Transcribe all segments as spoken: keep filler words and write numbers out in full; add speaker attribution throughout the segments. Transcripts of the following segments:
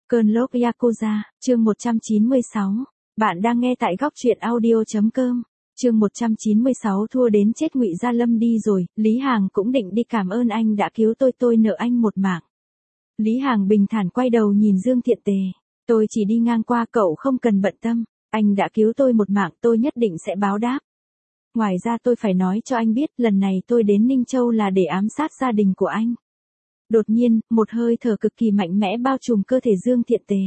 Speaker 1: Cơn lốc Yakuza, chương một trăm chín mươi sáu. Bạn đang nghe tại góc truyện audio.com. Chương một trăm chín mươi sáu thua đến chết Ngụy Gia Lâm đi rồi, Lý Hàng cũng định đi cảm ơn anh đã cứu tôi tôi nợ anh một mạng. Lý Hàng bình thản quay đầu nhìn Dương Thiện Tề. Tôi chỉ đi ngang qua cậu không cần bận tâm, anh đã cứu tôi một mạng tôi nhất định sẽ báo đáp. Ngoài ra tôi phải nói cho anh biết lần này tôi đến Ninh Châu là để ám sát gia đình của anh. Đột nhiên, một hơi thở cực kỳ mạnh mẽ bao trùm cơ thể Dương Thiện Tề.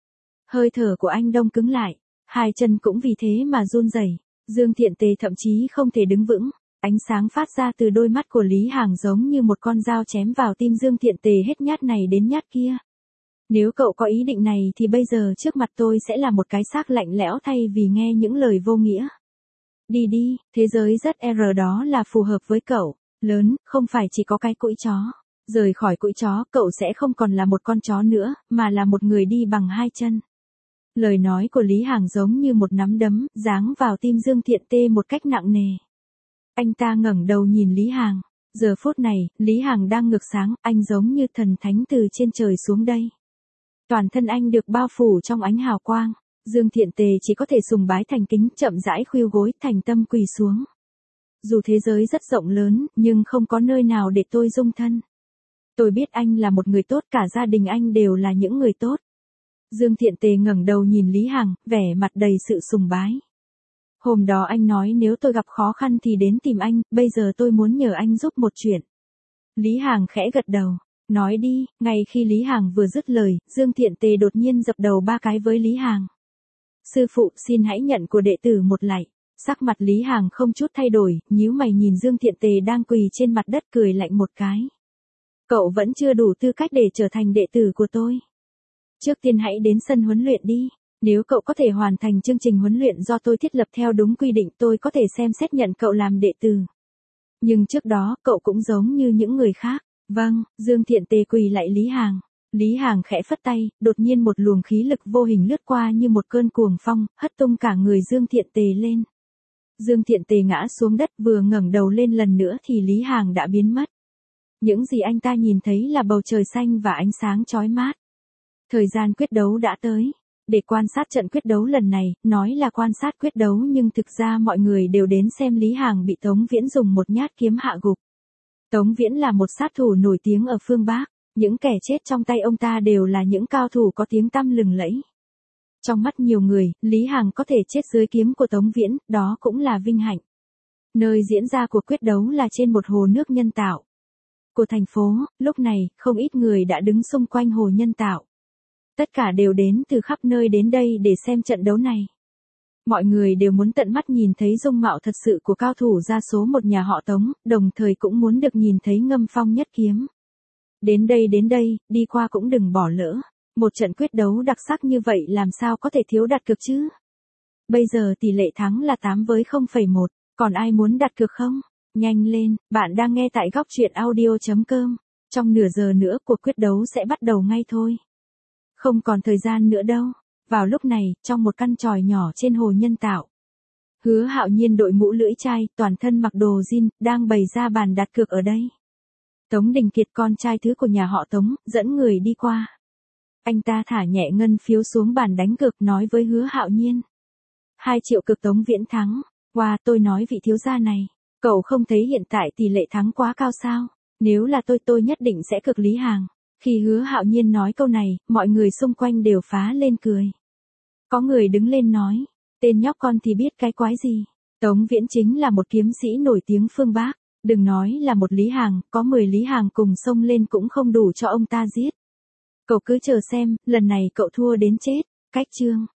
Speaker 1: Hơi thở của anh đông cứng lại, hai chân cũng vì thế mà run rẩy. Dương Thiện Tề thậm chí không thể đứng vững, ánh sáng phát ra từ đôi mắt của Lý Hàng giống như một con dao chém vào tim Dương Thiện Tề hết nhát này đến nhát kia. Nếu cậu có ý định này thì bây giờ trước mặt tôi sẽ là một cái xác lạnh lẽo thay vì nghe những lời vô nghĩa. Đi đi, thế giới rất R đó là phù hợp với cậu, lớn, không phải chỉ có cái cũi chó. Rời khỏi cũi chó, cậu sẽ không còn là một con chó nữa, mà là một người đi bằng hai chân. Lời nói của Lý Hàng giống như một nắm đấm, giáng vào tim Dương Thiện Tề một cách nặng nề. Anh ta ngẩng đầu nhìn Lý Hàng. Giờ phút này, Lý Hàng đang ngược sáng, anh giống như thần thánh từ trên trời xuống đây. Toàn thân anh được bao phủ trong ánh hào quang. Dương Thiện Tề chỉ có thể sùng bái thành kính, chậm rãi khuỵu gối, thành tâm quỳ xuống. Dù thế giới rất rộng lớn, nhưng không có nơi nào để tôi dung thân. Tôi biết anh là một người tốt, cả gia đình anh đều là những người tốt. Dương Thiện Tề ngẩng đầu nhìn Lý Hàng, vẻ mặt đầy sự sùng bái. Hôm đó anh nói nếu tôi gặp khó khăn thì đến tìm anh, bây giờ tôi muốn nhờ anh giúp một chuyện. Lý Hàng khẽ gật đầu, nói đi. Ngay khi Lý Hàng vừa dứt lời, Dương Thiện Tề đột nhiên dập đầu ba cái với Lý Hàng. Sư phụ, xin hãy nhận của đệ tử một lạy. Sắc mặt Lý Hàng không chút thay đổi, nhíu mày nhìn Dương Thiện Tề đang quỳ trên mặt đất cười lạnh một cái. Cậu vẫn chưa đủ tư cách để trở thành đệ tử của tôi. Trước tiên hãy đến sân huấn luyện đi. Nếu cậu có thể hoàn thành chương trình huấn luyện do tôi thiết lập theo đúng quy định, tôi có thể xem xét nhận cậu làm đệ tử. Nhưng trước đó, cậu cũng giống như những người khác. Vâng, Dương Thiện Tề quỳ lạy Lý Hàng. Lý Hàng khẽ phất tay, đột nhiên một luồng khí lực vô hình lướt qua như một cơn cuồng phong, hất tung cả người Dương Thiện Tề lên. Dương Thiện Tề ngã xuống đất, vừa ngẩng đầu lên lần nữa thì Lý Hàng đã biến mất. Những gì anh ta nhìn thấy là bầu trời xanh và ánh sáng chói mát. Thời gian quyết đấu đã tới. Để quan sát trận quyết đấu lần này, nói là quan sát quyết đấu nhưng thực ra mọi người đều đến xem Lý Hàng bị Tống Viễn dùng một nhát kiếm hạ gục. Tống Viễn là một sát thủ nổi tiếng ở phương Bắc. Những kẻ chết trong tay ông ta đều là những cao thủ có tiếng tăm lừng lẫy. Trong mắt nhiều người, Lý Hàng có thể chết dưới kiếm của Tống Viễn, đó cũng là vinh hạnh. Nơi diễn ra cuộc quyết đấu là trên một hồ nước nhân tạo của thành phố. Lúc này, không ít người đã đứng xung quanh hồ nhân tạo. Tất cả đều đến từ khắp nơi đến đây để xem trận đấu này. Mọi người đều muốn tận mắt nhìn thấy dung mạo thật sự của cao thủ gia số một nhà họ Tống, đồng thời cũng muốn được nhìn thấy Ngâm Phong nhất kiếm. Đến đây đến đây, đi qua cũng đừng bỏ lỡ. Một trận quyết đấu đặc sắc như vậy làm sao có thể thiếu đặt cược chứ? Bây giờ tỷ lệ thắng là tám với không phẩy một, còn ai muốn đặt cược không? Nhanh lên, bạn đang nghe tại góc truyện audio.com. Trong nửa giờ nữa cuộc quyết đấu sẽ bắt đầu ngay thôi. Không còn thời gian nữa đâu. Vào lúc này, trong một căn tròi nhỏ trên hồ nhân tạo, Hứa Hạo Nhiên đội mũ lưỡi chai, toàn thân mặc đồ jean, đang bày ra bàn đặt cược ở đây. Tống Đình Kiệt, con trai thứ của nhà họ Tống, dẫn người đi qua. Anh ta thả nhẹ ngân phiếu xuống bàn đánh cược, nói với Hứa Hạo Nhiên. Hai triệu cược Tống Viễn thắng. Wow, tôi nói vị thiếu gia này, cậu không thấy hiện tại tỷ lệ thắng quá cao sao? Nếu là tôi tôi nhất định sẽ cược Lý Hàng. Khi Hứa Hạo Nhiên nói câu này, mọi người xung quanh đều phá lên cười. Có người đứng lên nói, tên nhóc con thì biết cái quái gì. Tống Viễn chính là một kiếm sĩ nổi tiếng phương Bắc. Đừng nói là một Lý Hàng, có mười Lý Hàng cùng xông lên cũng không đủ cho ông ta giết. Cậu cứ chờ xem, lần này cậu thua đến chết. Cách chương.